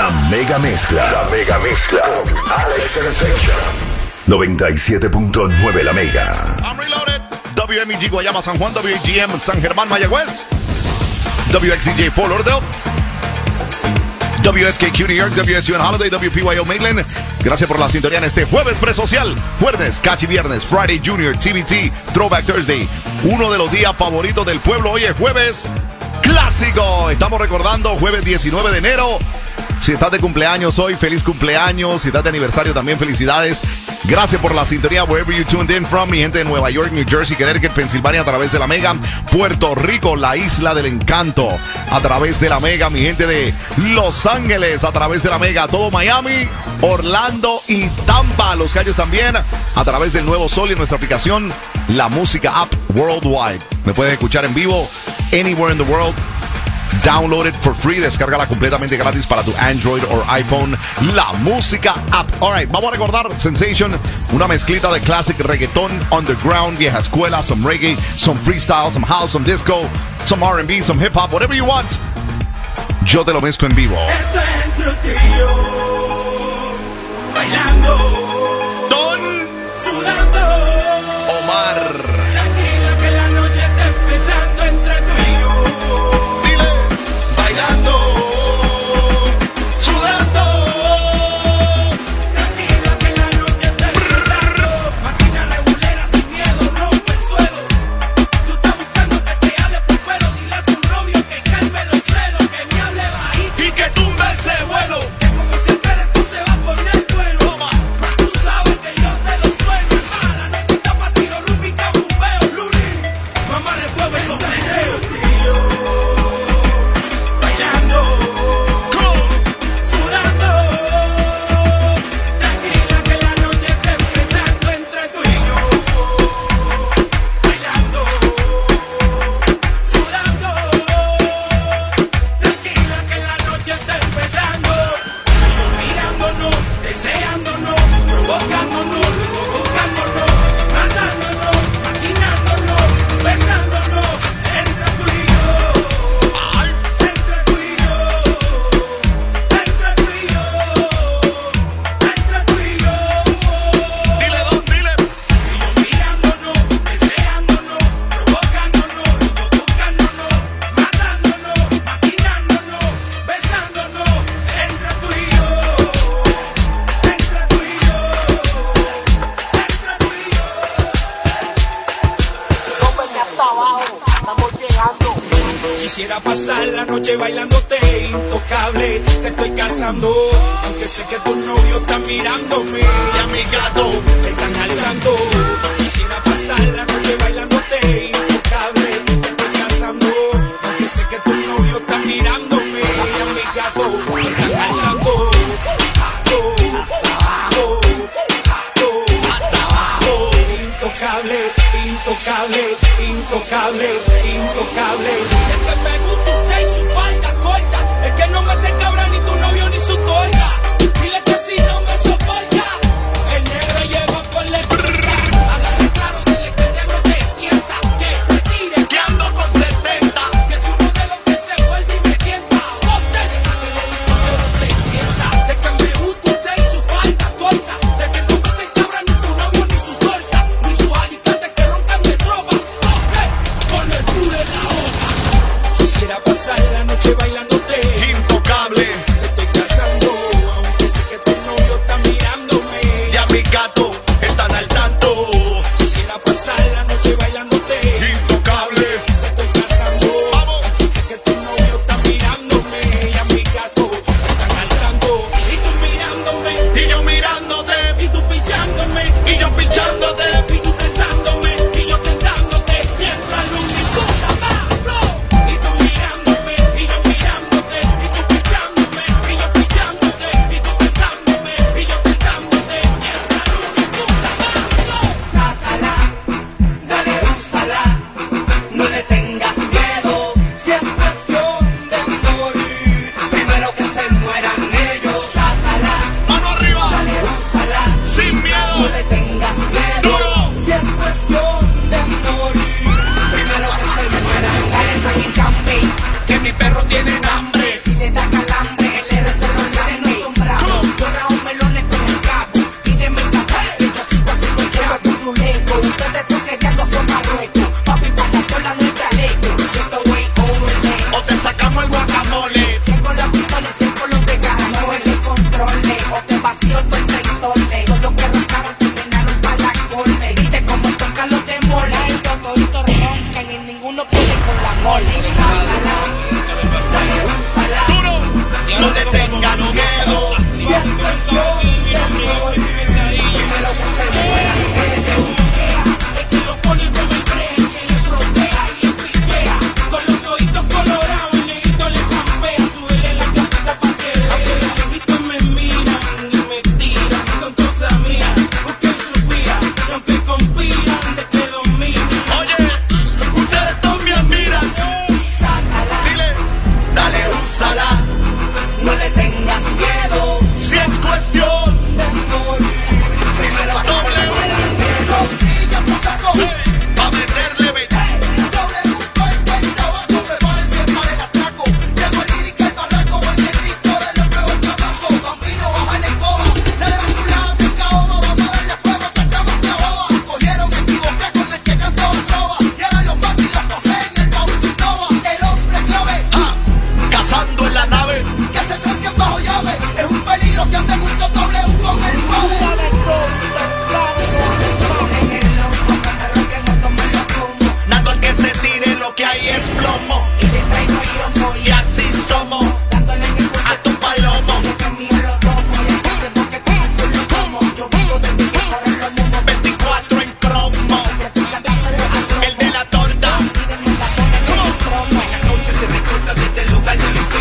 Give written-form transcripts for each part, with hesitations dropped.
La mega mezcla. La mega mezcla. Con Alex Sensation. 97.9 La Mega. I'm reloaded. WMEG Guayama, San Juan, WGM San Germán, Mayagüez, WXDJ Fort Lauderdale, WSKQ New York, WSUN Holiday, WPYO Maitland. Gracias por la sintonía en este jueves presocial. Jueves, Cachi Viernes, Friday Junior, TBT, Throwback Thursday. Uno de los días favoritos del pueblo. Hoy es jueves clásico. Estamos recordando jueves 19 de enero. Si estás de cumpleaños hoy, feliz cumpleaños. Si estás de aniversario, también felicidades. Gracias por la sintonía, wherever you tuned in from. Mi gente de Nueva York, New Jersey, Connecticut, Pensilvania, a través de La Mega. Puerto Rico, la isla del encanto, a través de La Mega. Mi gente de Los Ángeles, a través de La Mega. Todo Miami, Orlando y Tampa. Los Cayos también, a través del Nuevo Sol y nuestra aplicación, La Música App Worldwide. Me puedes escuchar en vivo, anywhere in the world. Download it for free, descárgala completamente gratis para tu Android o iPhone, La Música App. Alright, vamos a recordar Sensation, una mezclita de classic reggaeton, underground, vieja escuela, some reggae, some freestyle, some house, some disco, some R&B, some hip hop, whatever you want. Yo te lo mezclo en vivo. Esto es entre tú y yo, bailando, Don sudando, Omar. tranquila que la noche está empezando entre tú y yo. Dile, bailando, sudando. Tranquila que la noche está empezando. Máquina regulera sin miedo, rompe el suelo. Tú estás buscando que te hable por fuero. Dile a tu novio que calme los celos, que me hable bajito. Y que tumbe ese vuelo. Que como si el tú se va a poner duelo. Toma. Tú sabes que yo te lo sueño. La noche está pa' tiro, rúbica, bombeo, luli. Mamá de fuego y sombrero. Bailando, sudando. Tranquila que la noche está empezando entre tú y yo. Bailando, sudando. Tranquila que la noche está empezando. Mirándonos, deseándonos, provocándonos, buscándonos, matándonos, maquinándonos, besándonos, entre tú y yo, entre tú y yo, entre tú y yo, entre tú y yo. Dile, Don, dile. Mirándonos, deseándonos, provocándonos, buscándonos, matándonos, maquinándonos, besándonos, entre tú y yo, entre tú y yo, entre tú y yo. Rómpeme hasta abajo, estamos llegando. Quisiera pasar la noche bailándote intocable, te estoy casando, aunque sé que tus novios están mirándome Y a mi gato. te están jalando. Quisiera pasar la noche bailándote intocable, te estoy casando, aunque sé que tus novios están mirándome y a mi gato te están jalando. Intocable, intocable, intocable, intocable. Es que me gusta usted y su falda corta. Es que no me te cabra ni tu novio ni su torta. Dile que si no me soporta, el negro lleva por la espalda. Háblale claro, dile que el negro te tienta. Que se tire, Que ando con 70. que es uno de los que se vuelve y me tienta. Ponte, que el helicóptero se sienta. De que me gusta usted y su falda corta. De que no me te cabra ni tu novio ni su torta. Ni sus alicates que roncan de tropa. Ponte, con el culo en la boca. Quisiera pasar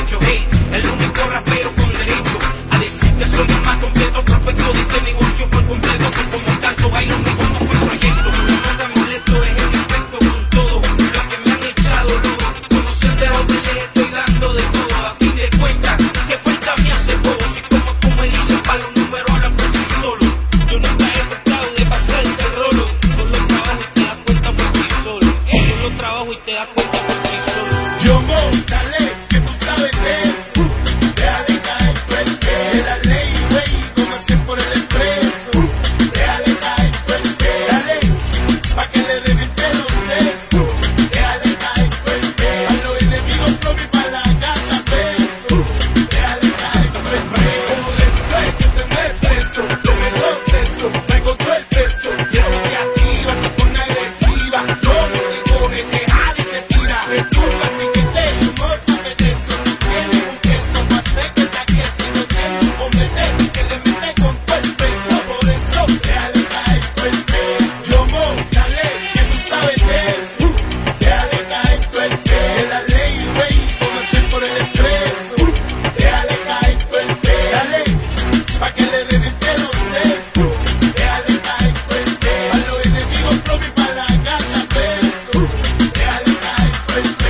hecho. Hey, el único rapero con derecho a decir que soy el más completo prospecto de este negocio por completo. Que como canto bailo me pongo por proyecto. No tan molesto es el efecto con todo lo que me han echado loco. Conocen de dónde les estoy dando de todo. A fin de cuentas, que falta me hace bobo. Si como tú me dices, para los números hablan por sí solo. Yo nunca he tratado de pasarte el rolo. Solo trabajo y te das cuenta por ti solo. Solo trabajo y te das cuenta por ti solo. Yo dale, que tú sabes de eso. Déjale caer fuerte, la ley, güey, como hacer por el expreso. Déjale caer fuerte, dale, pa' que le reviente los sesos. Déjale caer fuerte, a los enemigos probi pa' la gata peso. Déjale caer fuerte, como de fe que te me preso. Yo me gozo eso, traigo todo el peso. Y eso te activa, te pone agresiva. Todo te coge, te jala y te tira. Retumba, piquete, hermosa, me de eso. Tienes un queso, pa' hacer que te aquiete. No tengo un comete, que le mete con todo el peso. Por eso, déjale caer fuerte. Yo dale, que tú sabes de eso. Déjale caer fuerte, la ley, güey, como hacer por el expreso. Déjale caer fuerte, dale, pa' que le reviente los sesos. Déjale caer fuerte, a los enemigos propios pa' la gata peso. Déjale caer fuerte.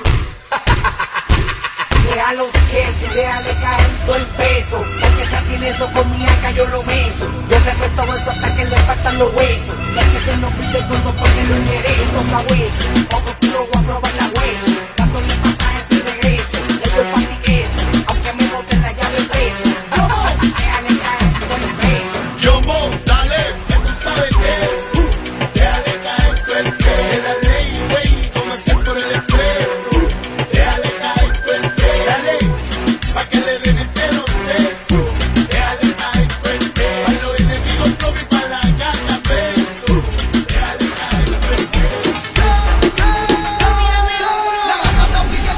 Déjalo eso, déjale caer todo el peso. El que se tiene eso con mi acá yo lo beso. Yo respeto eso hasta que le faltan los huesos. El que se nos pide todo porque no enderezo sabueso. O contigo voy a probar la hueso. Dándole pasajes y regreso. Le doy pa' ti queso, aunque me boten la llave preso. Déjale caer todo el peso. Yo dale, que tú sabes de eso. Déjale caer fuerte, la ley, güey, como hacer por el expreso. Déjale caer fuerte, dale, pa' que le reviente los sesos. Déjale caer fuerte, a los enemigos propios pa' la gata peso. Déjale caer fuerte. La gata pide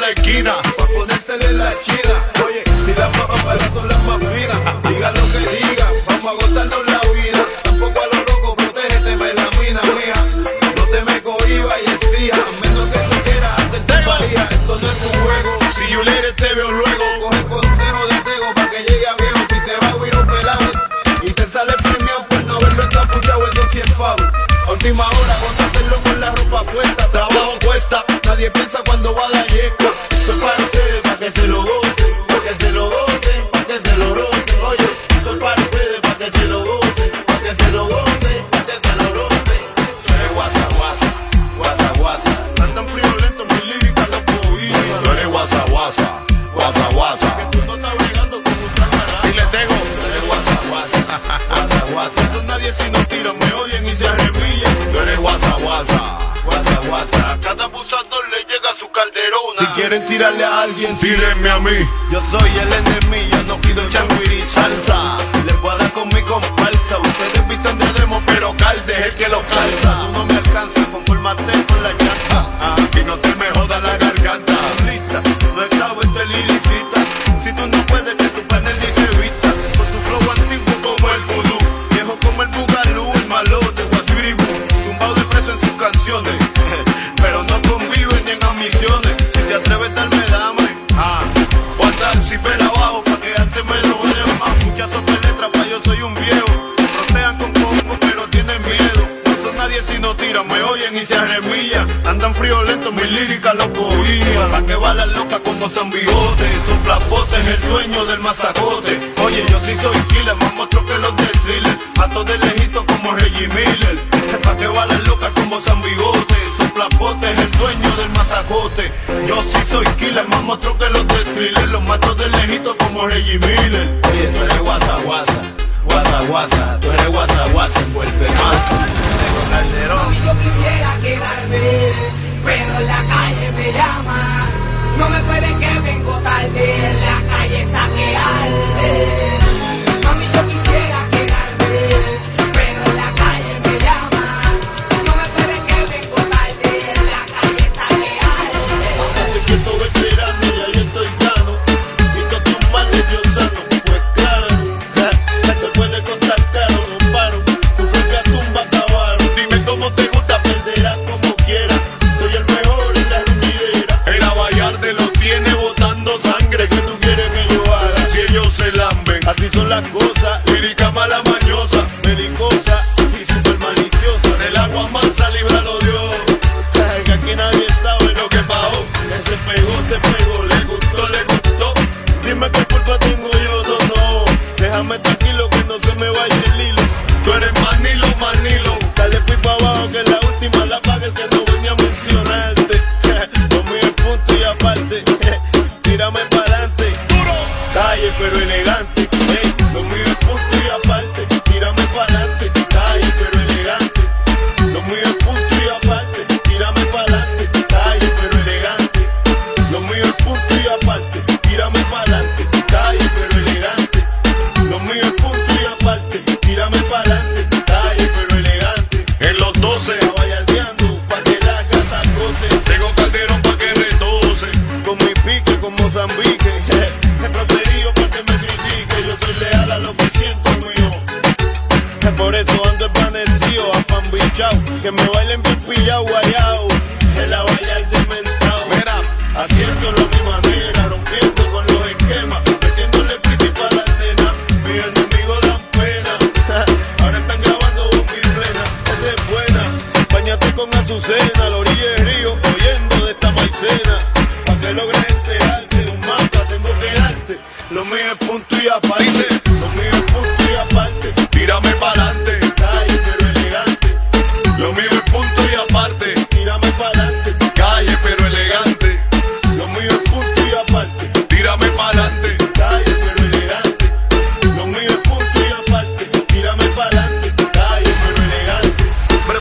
la esquina. Pa' ponértele la china. Oye, si las papas para son las más finas, diga lo que diga, vamos a gozarnos la vida. Tampoco a los locos, protégete, me la mina mía. No te me cohibas y exija, a menos que tú quieras hacer tu valía. Esto no es un juego. Si you later, te veo luego. Coge el consejo de Tego pa' que llegue a viejo. Si te va a huir un pelado y te sale premiado por no haberlo encapuchado, eso sí es foul. A última hora, vamos a hacerlo con la ropa puesta. Trabajo cuesta. Nadie piensa cuando va a dar yesco. Esto es para ustedes, para que se lo gocen, para que se lo gocen, para que se lo rocen. Oye, esto es para ustedes, para que se lo gocen, para que se lo gocen, para que se lo rocen. Guasa, guasa, guasa, guasa. Tan tan friolento, mi lírica lo cohibas. Tú eres guasa, guasa, guasa, guasa. Que tú no estás brigando con un trabajo. Dile, Tego. Tú eres guasa, guasa, guasa, guasa. Eso nadie si no tiran, me oyen y se arremillan. Tú eres guasa, guasa. Guasa, guasa. A cada abusador le llega su calderona. Si quieren tirarle a alguien, Tírenme a mí. yo soy el enemigo, yo no pido changuiri Salsa. Les voy a dar con mi comparsa. Ustedes visten de demo, pero Calde es el que lo calza. Tú no me alcanzas, confórmate con la chanza. Y no te me joda la garganta. Lista, no estaba este liricista. Si tú no puedes, que tu panel ni se vista. Con tu flow antiguo como el vudú, viejo como el bugalú, el malote, guasiribú, tumbado de preso en sus canciones. Pero no conviven ni en ambiciones. Si te atreves, darme dame. O andar si pela abajo, pa' que antes me lo vean más. Muchas letras, pa' yo soy un viejo. Frontean con congo, pero tienen miedo. No son nadie si no tiran, me oyen y se arremillan. Andan friolentos, mis líricas lo cogían. Pa' que balan locas como San Bigote. Soplapote es el dueño del masacote. Oye, yo sí soy killer, más monstruo que los de Thriller. Mato de lejito como Reggie Miller. Pa' que balan locas como San Bigote. Soplapote es el dueño del masacote. Yo sí soy killer, más monstruo que los de Thriller. Los mato de lejito como Reggie Miller. Oye, tú eres guasa, guasa, guasa, guasa. Tú eres guasa, guasa, envuelve más. Calderón. Yo quisiera quedarme, pero la calle me llama. No me esperen que vengo tarde, la calle está que arde. Mami, yo quisiera quedarme, pero la calle me llama. No me esperen que vengo tarde, la calle está que arde. Te quieto veterano, ya yo estoy gano. Y todos tus males Dios sano, pues claro. Te puede costar caro, no paro. Tu propia tumba acabaron. Dime cómo te gusta. Perderás como quieras. Soy el mejor en la ruñidera. El Abayarde lo tiene botando sangre. ¿Qué tú quieres que yo haga? Si ellos se lamben. Así son las cosas. Lírica mala mañosa. Belicosa y super maliciosa. Del agua mansa, líbralo Dios. Que aquí nadie sabe lo que pasó. Que se pegó, le gustó, le gustó. Dime qué culpa tengo yo, no. Déjame tranquilo que no se me vaya el hilo. Tú eres Manilo, Manilo. Dale pipa abajo que la última la paga el que no venía a mencionarte. Lo mío es punto y aparte. Tírame pa'lante. Calle pero elegante. Lo mío es punto y aparte. Tírame pa'lante. Calle pero elegante. Lo mío es punto y aparte. Tírame pa'lante. Calle pero elegante. Lo mío es punto y aparte. Tírame pa'lante. Calle pero elegante. Lo mío es punto y aparte. Tírame pa'lante. Calle pero elegante. En los 12. Caballardeando pa' que las gatas gocen. Tengo Calderón pa' que retose. Con mi pique, con Mozambique. He protegido para que me critique. Yo soy leal a lo que siento mío. Por eso ando espanecido, apambichao. Que me bailen bien pillao, guayao. El Abayarde mentao. Mira. Haciéndolo a mi manera, rompiendo con los esquemas. Metiéndole pretty pa' las nenas. Mis enemigos dan pena. Ahora están grabando bomba plena. Esa es buena. Báñate con Azucena, a la orilla del río, oyendo de esta maicena. Pa' que logres enterarte, un mapa tengo que darte. Lo mío es punto y aparte. Dice. Lo mío es punto y aparte. Tírame para